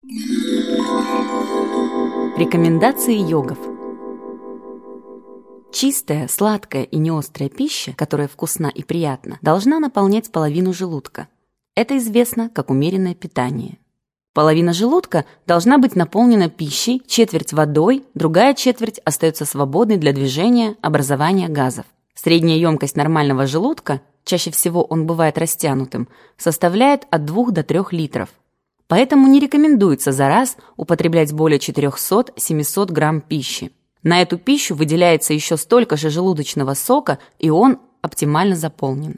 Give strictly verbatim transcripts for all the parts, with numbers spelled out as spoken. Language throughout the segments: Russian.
Рекомендации йогов. Чистая, сладкая и неострая пища, которая вкусна и приятна, должна наполнять половину желудка. Это известно как умеренное питание. Половина желудка должна быть наполнена пищей, четверть водой, другая четверть остается свободной для движения, образования газов. Средняя емкость нормального желудка, чаще всего он бывает растянутым, составляет от двух до трёх литров. Поэтому не рекомендуется за раз употреблять более четыреста-семьсот грамм пищи. На эту пищу выделяется еще столько же желудочного сока, и он оптимально заполнен.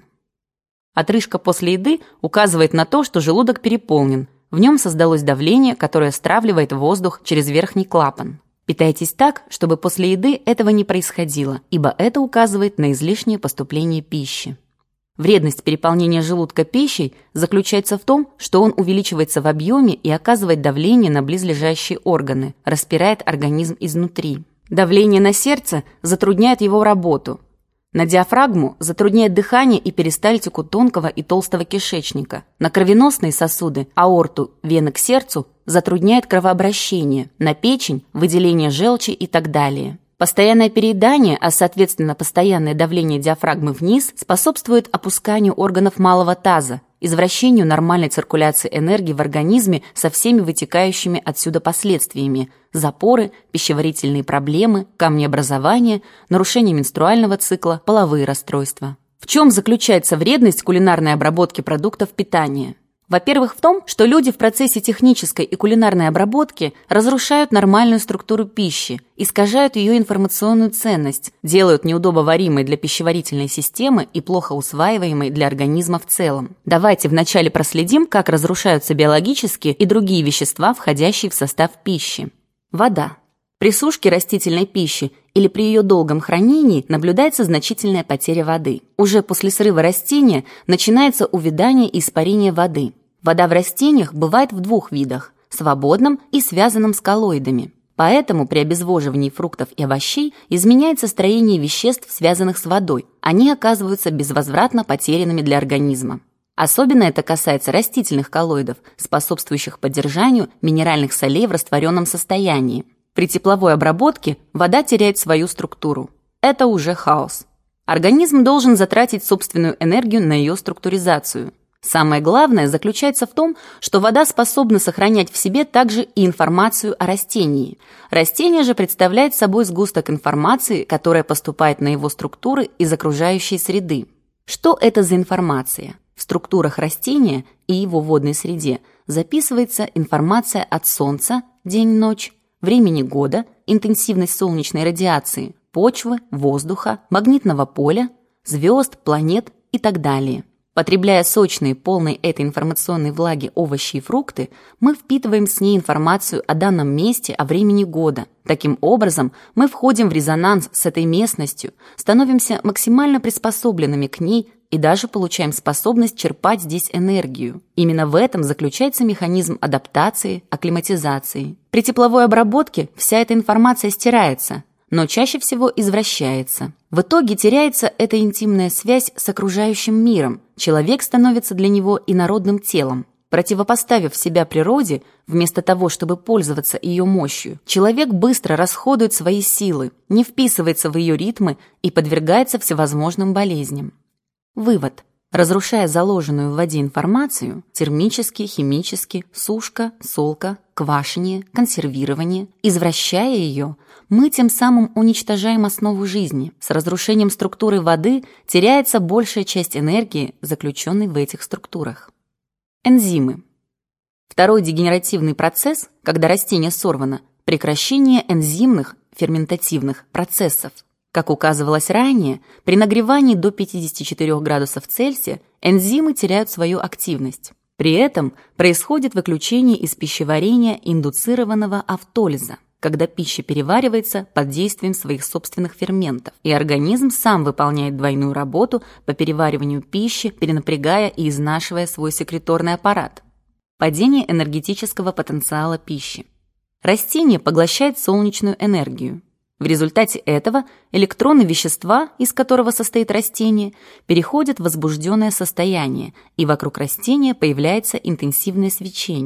Отрыжка после еды указывает на то, что желудок переполнен. В нем создалось давление, которое стравливает воздух через верхний клапан. Питайтесь так, чтобы после еды этого не происходило, ибо это указывает на излишнее поступление пищи. Вредность переполнения желудка пищей заключается в том, что он увеличивается в объеме и оказывает давление на близлежащие органы, распирает организм изнутри. Давление на сердце затрудняет его работу. На диафрагму затрудняет дыхание и перистальтику тонкого и толстого кишечника. На кровеносные сосуды, аорту, вены к сердцу затрудняет кровообращение, на печень – выделение желчи и так далее. Постоянное переедание, а соответственно постоянное давление диафрагмы вниз, способствует опусканию органов малого таза, извращению нормальной циркуляции энергии в организме со всеми вытекающими отсюда последствиями – запоры, пищеварительные проблемы, камнеобразование, нарушение менструального цикла, половые расстройства. В чем заключается вредность кулинарной обработки продуктов питания? Во-первых, в том, что люди в процессе технической и кулинарной обработки разрушают нормальную структуру пищи, искажают ее информационную ценность, делают неудобоваримой для пищеварительной системы и плохо усваиваемой для организма в целом. Давайте вначале проследим, как разрушаются биологические и другие вещества, входящие в состав пищи. Вода. При сушке растительной пищи или при ее долгом хранении наблюдается значительная потеря воды. Уже после срыва растения начинается увядание и испарение воды. Вода в растениях бывает в двух видах – свободном и связанном с коллоидами. Поэтому при обезвоживании фруктов и овощей изменяется строение веществ, связанных с водой. Они оказываются безвозвратно потерянными для организма. Особенно это касается растительных коллоидов, способствующих поддержанию минеральных солей в растворенном состоянии. При тепловой обработке вода теряет свою структуру. Это уже хаос. Организм должен затратить собственную энергию на ее структуризацию. Самое главное заключается в том, что вода способна сохранять в себе также и информацию о растении. Растение же представляет собой сгусток информации, которая поступает на его структуры из окружающей среды. Что это за информация? В структурах растения и его водной среде записывается информация от Солнца, день-ночь, времени года, интенсивность солнечной радиации, почвы, воздуха, магнитного поля, звезд, планет и так далее. Потребляя сочные, полные этой информационной влаги овощи и фрукты, мы впитываем с ней информацию о данном месте, о времени года. Таким образом, мы входим в резонанс с этой местностью, становимся максимально приспособленными к ней и даже получаем способность черпать здесь энергию. Именно в этом заключается механизм адаптации, акклиматизации. При тепловой обработке вся эта информация стирается, но чаще всего извращается. В итоге теряется эта интимная связь с окружающим миром. Человек становится для него инородным телом. Противопоставив себя природе, вместо того, чтобы пользоваться ее мощью, человек быстро расходует свои силы, не вписывается в ее ритмы и подвергается всевозможным болезням. Вывод. Разрушая заложенную в воде информацию, термически, химически, сушка, солка, квашение, консервирование, извращая ее, мы тем самым уничтожаем основу жизни. С разрушением структуры воды теряется большая часть энергии, заключенной в этих структурах. Энзимы. Второй дегенеративный процесс, когда растение сорвано, прекращение энзимных, ферментативных процессов. Как указывалось ранее, при нагревании до пятидесяти четырёх градусов Цельсия энзимы теряют свою активность. При этом происходит выключение из пищеварения индуцированного автолиза, когда пища переваривается под действием своих собственных ферментов, и организм сам выполняет двойную работу по перевариванию пищи, перенапрягая и изнашивая свой секреторный аппарат. Падение энергетического потенциала пищи. Растение поглощает солнечную энергию. В результате этого электроны вещества, из которого состоит растение, переходят в возбужденное состояние, и вокруг растения появляется интенсивное свечение.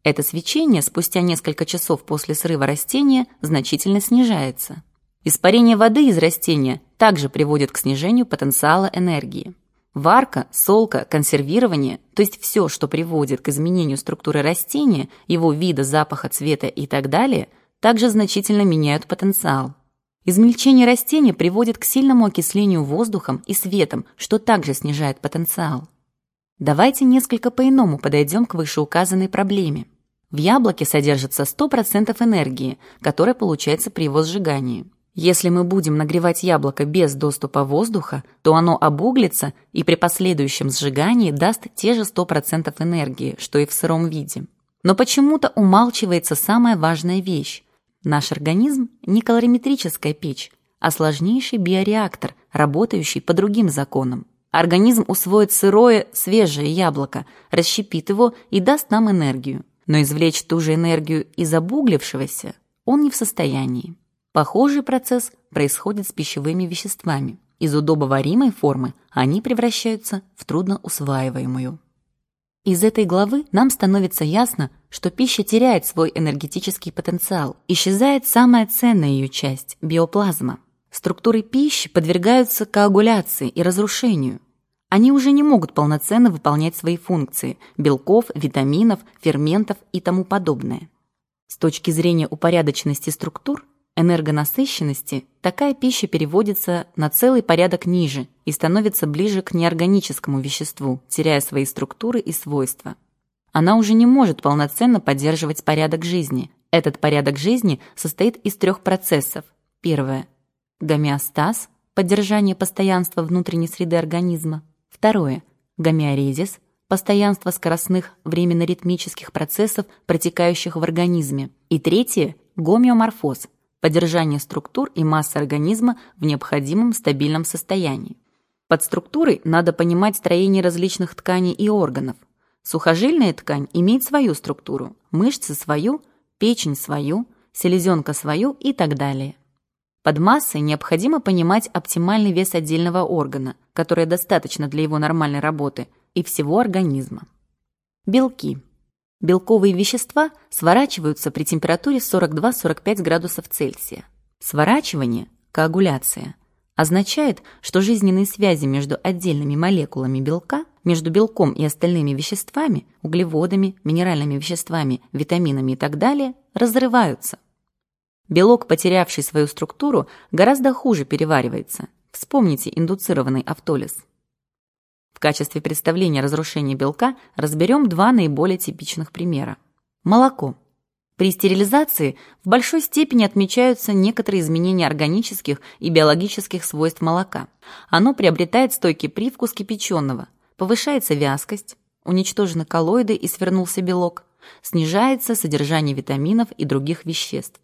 Это свечение спустя несколько часов после срыва растения значительно снижается. Испарение воды из растения также приводит к снижению потенциала энергии. Варка, солка, консервирование, то есть все, что приводит к изменению структуры растения, его вида, запаха, цвета и так далее, также значительно меняют потенциал. Измельчение растения приводит к сильному окислению воздухом и светом, что также снижает потенциал. Давайте несколько по-иному подойдем к вышеуказанной проблеме. В яблоке содержится сто процентов энергии, которая получается при его сжигании. Если мы будем нагревать яблоко без доступа воздуха, то оно обуглится и при последующем сжигании даст те же сто процентов энергии, что и в сыром виде. Но почему-то умалчивается самая важная вещь. Наш организм не калориметрическая печь, а сложнейший биореактор, работающий по другим законам. Организм усвоит сырое, свежее яблоко, расщепит его и даст нам энергию. Но извлечь ту же энергию из обуглившегося он не в состоянии. Похожий процесс происходит с пищевыми веществами. Из удобоваримой формы они превращаются в трудноусваиваемую. Из этой главы нам становится ясно, что пища теряет свой энергетический потенциал. Исчезает самая ценная ее часть – биоплазма. Структуры пищи подвергаются коагуляции и разрушению. Они уже не могут полноценно выполнять свои функции – белков, витаминов, ферментов и тому подобное. С точки зрения упорядоченности структур, энергонасыщенности, такая пища переводится на целый порядок ниже и становится ближе к неорганическому веществу, теряя свои структуры и свойства. Она уже не может полноценно поддерживать порядок жизни. Этот порядок жизни состоит из трех процессов. Первое – гомеостаз, поддержание постоянства внутренней среды организма. Второе – гомеорезис, постоянство скоростных временно-ритмических процессов, протекающих в организме. И третье – гомеоморфоз, поддержание структур и массы организма в необходимом стабильном состоянии. Под структурой надо понимать строение различных тканей и органов. Сухожильная ткань имеет свою структуру, мышцы свою, печень свою, селезенка свою и так далее. Под массой необходимо понимать оптимальный вес отдельного органа, который достаточно для его нормальной работы, и всего организма. Белки. Белковые вещества сворачиваются при температуре сорок два - сорок пять градусов Цельсия. Сворачивание, коагуляция, означает, что жизненные связи между отдельными молекулами белка, между белком и остальными веществами, углеводами, минеральными веществами, витаминами и так далее, разрываются. Белок, потерявший свою структуру, гораздо хуже переваривается. Вспомните индуцированный автолиз. В качестве представления разрушения белка разберем два наиболее типичных примера. Молоко. При стерилизации в большой степени отмечаются некоторые изменения органических и биологических свойств молока. Оно приобретает стойкий привкус кипяченого, повышается вязкость, уничтожены коллоиды и свернулся белок, снижается содержание витаминов и других веществ.